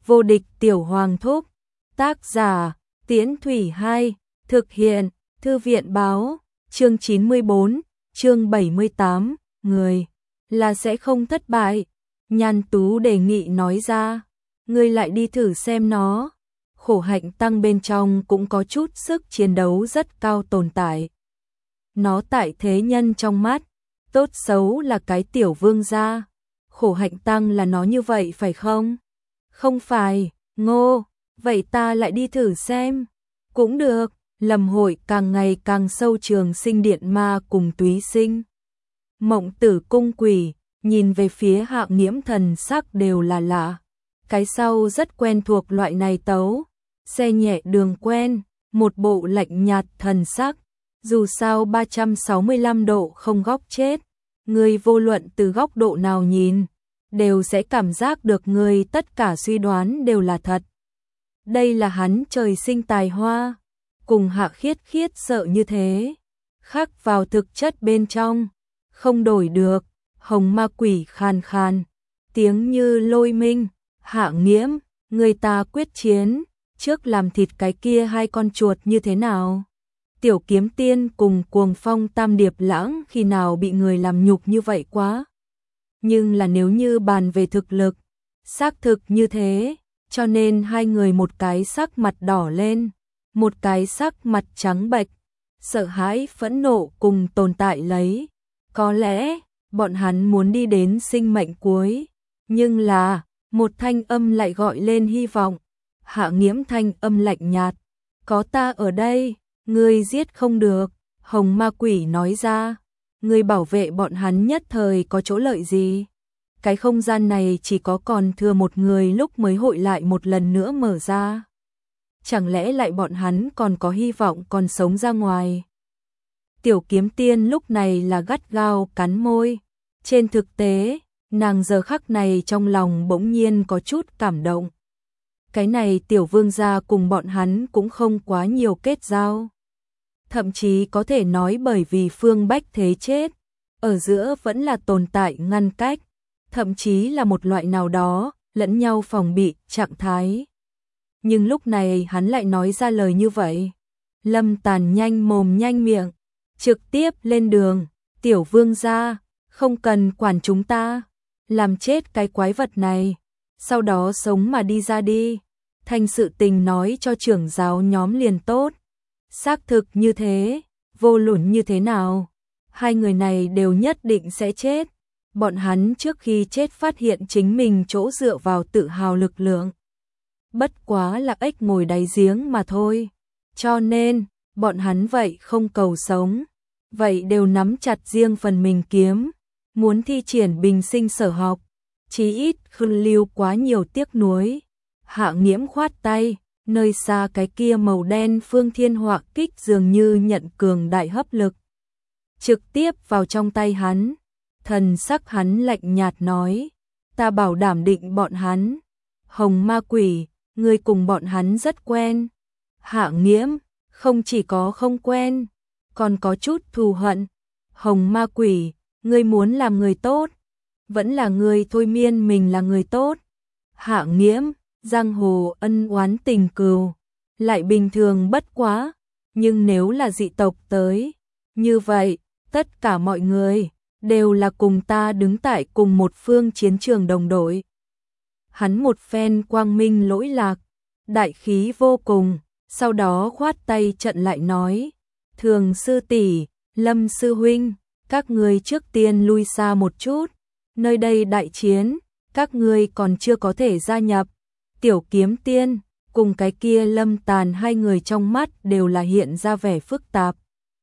Vô địch tiểu hoàng thúc. Tác giả, Tiễn Thủy 2, thực hiện, Thư viện báo, chương 94, chương 78, người là sẽ không thất bại. Nhan Tú đề nghị nói ra, ngươi lại đi thử xem nó. Khổ hạnh tăng bên trong cũng có chút sức chiến đấu rất cao tồn tại. Nó tại thế nhân trong mắt, tốt xấu là cái tiểu vương gia. Khổ hạnh tăng là nó như vậy phải không? Không phải, Ngô, vậy ta lại đi thử xem. Cũng được, Lâm Hội càng ngày càng sâu Trường Sinh Điện Ma cùng Túy Sinh. Mộng Tử Cung Quỷ, nhìn về phía Hạ Nghiễm thần sắc đều là lạ. Cái sau rất quen thuộc loại này tấu, xe nhẹ đường quen, một bộ lạnh nhạt thần sắc. Dù sao 365 độ không góc chết, người vô luận từ góc độ nào nhìn, đều sẽ cảm giác được người tất cả suy đoán đều là thật. Đây là hắn trời sinh tài hoa, cùng Hạ Khiết Khiết sợ như thế, khắc vào thực chất bên trong, không đổi được. Hồng Ma Quỷ khàn khàn, tiếng như lôi minh. Hạ Nghiễm, người ta quyết chiến, trước làm thịt cái kia hai con chuột như thế nào? Tiểu Kiếm Tiên cùng Cuồng Phong Tam Điệp Lãng khi nào bị người làm nhục như vậy quá? Nhưng là nếu như bàn về thực lực, xác thực như thế, cho nên hai người một cái sắc mặt đỏ lên, một cái sắc mặt trắng bệch, sợ hãi phẫn nộ cùng tồn tại lấy. Có lẽ bọn hắn muốn đi đến sinh mệnh cuối, nhưng là một thanh âm lại gọi lên hy vọng. Hạ Nghiễm thanh âm lạnh nhạt, có ta ở đây, ngươi giết không được. Hồng Ma Quỷ nói ra, ngươi bảo vệ bọn hắn nhất thời có chỗ lợi gì? Cái không gian này chỉ có còn thừa một người lúc mới hội lại một lần nữa mở ra. Chẳng lẽ lại bọn hắn còn có hy vọng còn sống ra ngoài? Tiểu Kiếm Tiên lúc này là gắt gao cắn môi. Trên thực tế, nàng giờ khắc này trong lòng bỗng nhiên có chút cảm động. Cái này tiểu vương gia cùng bọn hắn cũng không quá nhiều kết giao. Thậm chí có thể nói bởi vì Phương Bách Thế chết, ở giữa vẫn là tồn tại ngăn cách, thậm chí là một loại nào đó, lẫn nhau phòng bị, trạng thái. Nhưng lúc này hắn lại nói ra lời như vậy. Lâm Tàn nhanh mồm nhanh miệng, trực tiếp lên đường, tiểu vương gia, không cần quản chúng ta, làm chết cái quái vật này, sau đó sống mà đi ra đi, thành sự tình nói cho trưởng giáo nhóm liền tốt. Xác thực như thế, vô luận như thế nào, hai người này đều nhất định sẽ chết. Bọn hắn trước khi chết phát hiện chính mình chỗ dựa vào tự hào lực lượng. Bất quá là ếch ngồi đáy giếng mà thôi. Cho nên, bọn hắn vậy không cầu sống, vậy đều nắm chặt riêng phần mình kiếm, muốn thi triển bình sinh sở học, chí ít không lưu quá nhiều tiếc nuối. Hạ Nghiễm khoát tay, nơi xa cái kia màu đen phương thiên họa kích dường như nhận cường đại hấp lực, trực tiếp vào trong tay hắn. Thần sắc hắn lạnh nhạt nói, ta bảo đảm định bọn hắn. Hồng Ma Quỷ, ngươi cùng bọn hắn rất quen. Hạ Nghiễm, không chỉ có không quen, còn có chút thù hận. Hồng Ma Quỷ, ngươi muốn làm người tốt, vẫn là ngươi thôi miên mình là người tốt. Hạ Nghiễm, giang hồ ân oán tình cừu, lại bình thường bất quá, nhưng nếu là dị tộc tới, như vậy, tất cả mọi người đều là cùng ta đứng tại cùng một phương chiến trường đồng đội. Hắn một phen quang minh lỗi lạc, đại khí vô cùng, sau đó khoát tay trận lại nói, Thường sư tỷ, Lâm sư huynh, các ngươi trước tiên lui xa một chút, nơi đây đại chiến, các ngươi còn chưa có thể gia nhập. Tiểu Kiếm Tiên cùng cái kia Lâm Tàn hai người trong mắt đều là hiện ra vẻ phức tạp,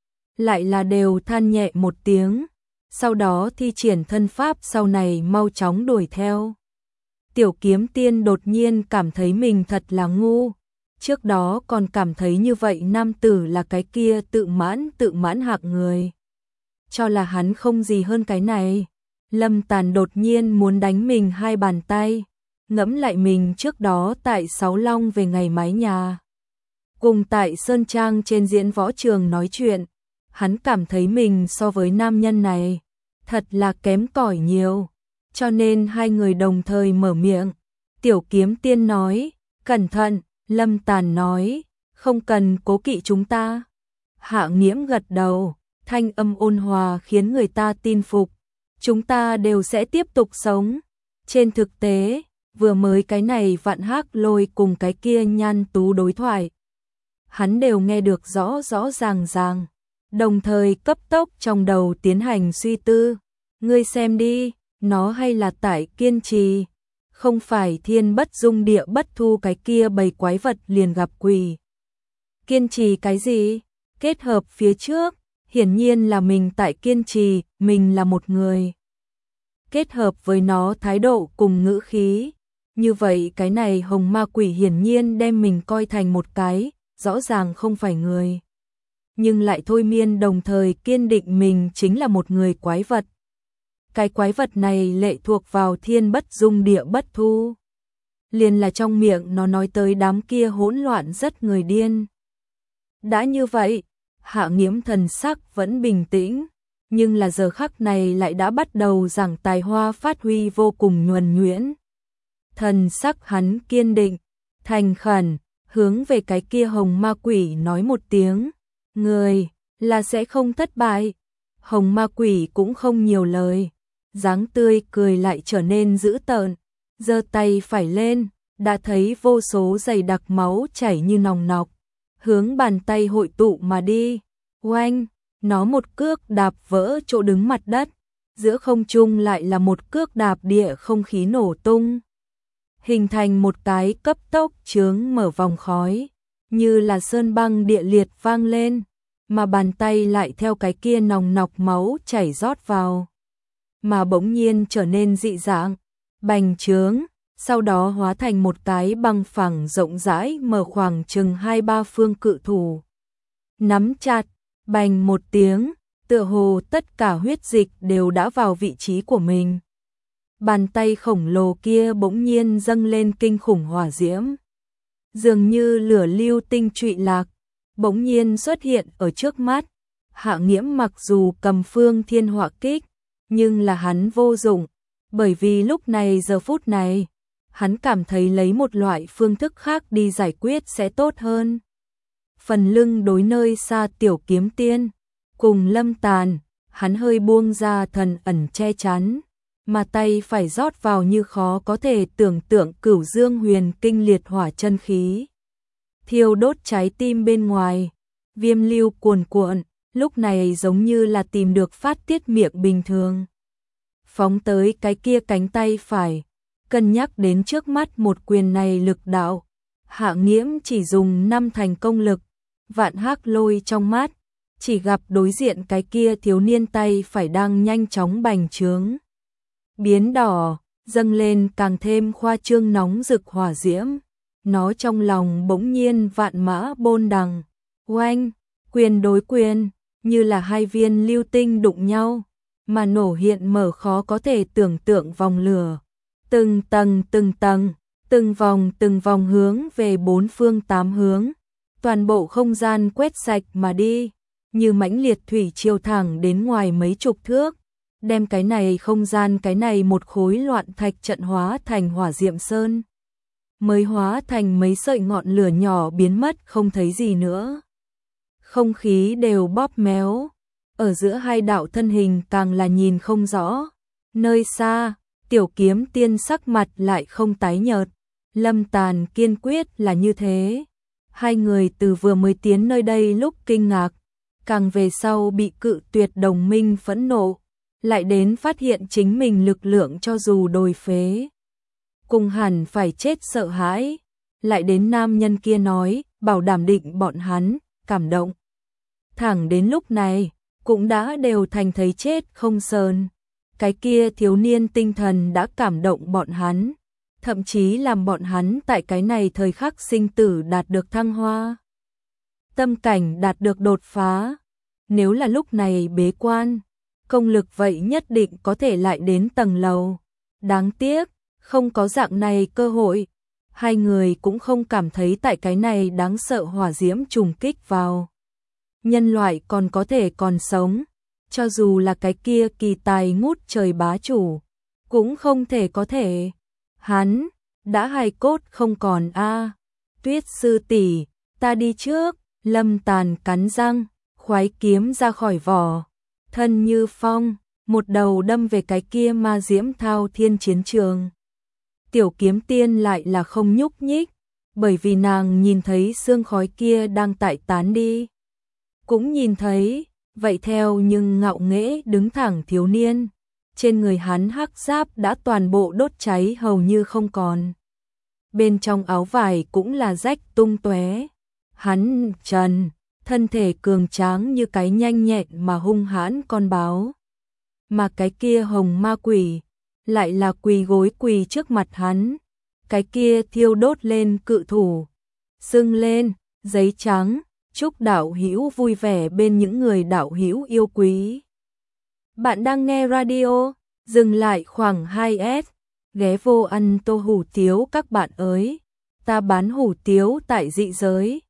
lại là đều than nhẹ một tiếng, sau đó thi triển thân pháp sau này mau chóng đuổi theo. Tiểu Kiếm Tiên đột nhiên cảm thấy mình thật là ngu, trước đó còn cảm thấy như vậy nam tử là cái kia tự mãn hạng người, cho là hắn không gì hơn cái này. Lâm Tàn đột nhiên muốn đánh mình hai bàn tay, ngẫm lại mình trước đó tại Sáu Long về ngày mái nhà, cùng tại Sơn Trang trên diễn võ trường nói chuyện, hắn cảm thấy mình so với nam nhân này thật là kém cỏi nhiều, cho nên hai người đồng thời mở miệng, Tiểu Kiếm Tiên nói, cẩn thận. Lâm Tàn nói, không cần cố kỵ chúng ta. Hạ Nghiễm gật đầu, thanh âm ôn hòa khiến người ta tin phục. Chúng ta đều sẽ tiếp tục sống. Trên thực tế, vừa mới cái này Vạn Hác Lôi cùng cái kia Nhan Tú đối thoại, hắn đều nghe được rõ rõ ràng ràng, đồng thời cấp tốc trong đầu tiến hành suy tư. Ngươi xem đi, nó hay là tại kiên trì, không phải thiên bất dung địa bất thu cái kia bầy quái vật liền gặp quỷ. Kiên trì cái gì? Kết hợp phía trước, hiển nhiên là mình tại kiên trì, mình là một người. Kết hợp với nó thái độ cùng ngữ khí, như vậy cái này hồng ma quỷ hiển nhiên đem mình coi thành một cái, rõ ràng không phải người. Nhưng lại thôi miên đồng thời kiên định mình chính là một người quái vật. Cái quái vật này lệ thuộc vào thiên bất dung địa bất thu. Liền là trong miệng nó nói tới đám kia hỗn loạn rất người điên. Đã như vậy, Hạ Nghiễm thần sắc vẫn bình tĩnh, nhưng là giờ khắc này lại đã bắt đầu giảng tài hoa phát huy vô cùng nhuần nhuyễn. Thần sắc hắn kiên định, thành khẩn, hướng về cái kia hồng ma quỷ nói một tiếng, người là sẽ không thất bại. Hồng ma quỷ cũng không nhiều lời, dáng tươi cười lại trở nên dữ tợn, giơ tay phải lên, đã thấy vô số dày đặc máu chảy như nòng nọc, hướng bàn tay hội tụ mà đi. Oanh, nó một cước đạp vỡ chỗ đứng mặt đất, giữa không trung lại là một cước đạp địa không khí nổ tung, hình thành một cái cấp tốc chướng mở vòng khói, như là sơn băng địa liệt vang lên, mà bàn tay lại theo cái kia nòng nọc máu chảy rót vào, mà bỗng nhiên trở nên dị dạng, bành trướng, sau đó hóa thành một cái băng phẳng rộng rãi mở khoảng chừng 2-3 phương cự thủ. Nắm chặt, bành một tiếng, tựa hồ tất cả huyết dịch đều đã vào vị trí của mình. Bàn tay khổng lồ kia bỗng nhiên dâng lên kinh khủng hỏa diễm, dường như lửa lưu tinh trụy lạc, bỗng nhiên xuất hiện ở trước mắt. Hạ Nghiễm mặc dù cầm Phương Thiên Hỏa Kích, nhưng là hắn vô dụng, bởi vì lúc này giờ phút này, hắn cảm thấy lấy một loại phương thức khác đi giải quyết sẽ tốt hơn. Phần lưng đối nơi xa Tiểu Kiếm Tiên, cùng Lâm Tàn, hắn hơi buông ra thần ẩn che chắn, mà tay phải rót vào như khó có thể tưởng tượng Cửu Dương Huyền Kinh liệt hỏa chân khí, thiêu đốt trái tim bên ngoài, viêm lưu cuồn cuộn, lúc này giống như là tìm được phát tiết miệng bình thường. Phóng tới cái kia cánh tay phải, cân nhắc đến trước mắt một quyền này lực đạo, Hạ Nghiễm chỉ dùng 5 thành công lực, Vạn Hác Lôi trong mắt, chỉ gặp đối diện cái kia thiếu niên tay phải đang nhanh chóng bành trướng, biến đỏ, dâng lên càng thêm khoa trương nóng rực hỏa diễm. Nó trong lòng bỗng nhiên vạn mã bôn đằng, oanh, quyền đối quyền, như là hai viên lưu tinh đụng nhau, mà nổ hiện mở khó có thể tưởng tượng vòng lửa. Từng tầng, từng vòng hướng về 4 phương 8 hướng, toàn bộ không gian quét sạch mà đi, như mãnh liệt thủy triều thẳng đến ngoài mấy chục thước, đem cái này không gian cái này một khối loạn thạch trận hóa thành hỏa diệm sơn, mới hóa thành mấy sợi ngọn lửa nhỏ biến mất không thấy gì nữa. Không khí đều bóp méo, ở giữa hai đạo thân hình càng là nhìn không rõ. Nơi xa, Tiểu Kiếm Tiên sắc mặt lại không tái nhợt, Lâm Tàn kiên quyết là như thế. Hai người từ vừa mới tiến nơi đây lúc kinh ngạc, càng về sau bị cự tuyệt đồng minh phẫn nộ, lại đến phát hiện chính mình lực lượng cho dù đồi phế, cùng hẳn phải chết sợ hãi, lại đến nam nhân kia nói, bảo đảm định bọn hắn, cảm động. Thẳng đến lúc này, cũng đã đều thành thấy chết không sờn. Cái kia thiếu niên tinh thần đã cảm động bọn hắn, thậm chí làm bọn hắn tại cái này thời khắc sinh tử đạt được thăng hoa. Tâm cảnh đạt được đột phá. Nếu là lúc này bế quan, công lực vậy nhất định có thể lại đến tầng lầu. Đáng tiếc, không có dạng này cơ hội. Hai người cũng không cảm thấy tại cái này đáng sợ hỏa diễm trùng kích vào. Nhân loại còn có thể còn sống, cho dù là cái kia kỳ tài ngút trời bá chủ, cũng không thể có thể. Hắn, đã hài cốt không còn a. Tuyết sư tỷ, ta đi trước. Lâm Tàn cắn răng, khoái kiếm ra khỏi vỏ, thân như phong, một đầu đâm về cái kia ma diễm thao thiên chiến trường. Tiểu kiếm tiên lại là không nhúc nhích, bởi vì nàng nhìn thấy sương khói kia đang tại tán đi. Cũng nhìn thấy, vậy theo nhưng ngạo nghễ đứng thẳng thiếu niên, trên người hắn hắc giáp đã toàn bộ đốt cháy hầu như không còn. Bên trong áo vải cũng là rách tung tóe. Hắn trần, thân thể cường tráng như cái nhanh nhẹn mà hung hãn con báo. Mà cái kia hồng ma quỷ, lại là quỳ gối quỳ trước mặt hắn. Cái kia thiêu đốt lên cự thủ, sưng lên, giấy trắng, chúc đạo hữu vui vẻ bên những người đạo hữu yêu quý. Bạn đang nghe radio, dừng lại khoảng 2S, ghé vô ăn tô hủ tiếu các bạn ơi. Ta bán hủ tiếu tại dị giới.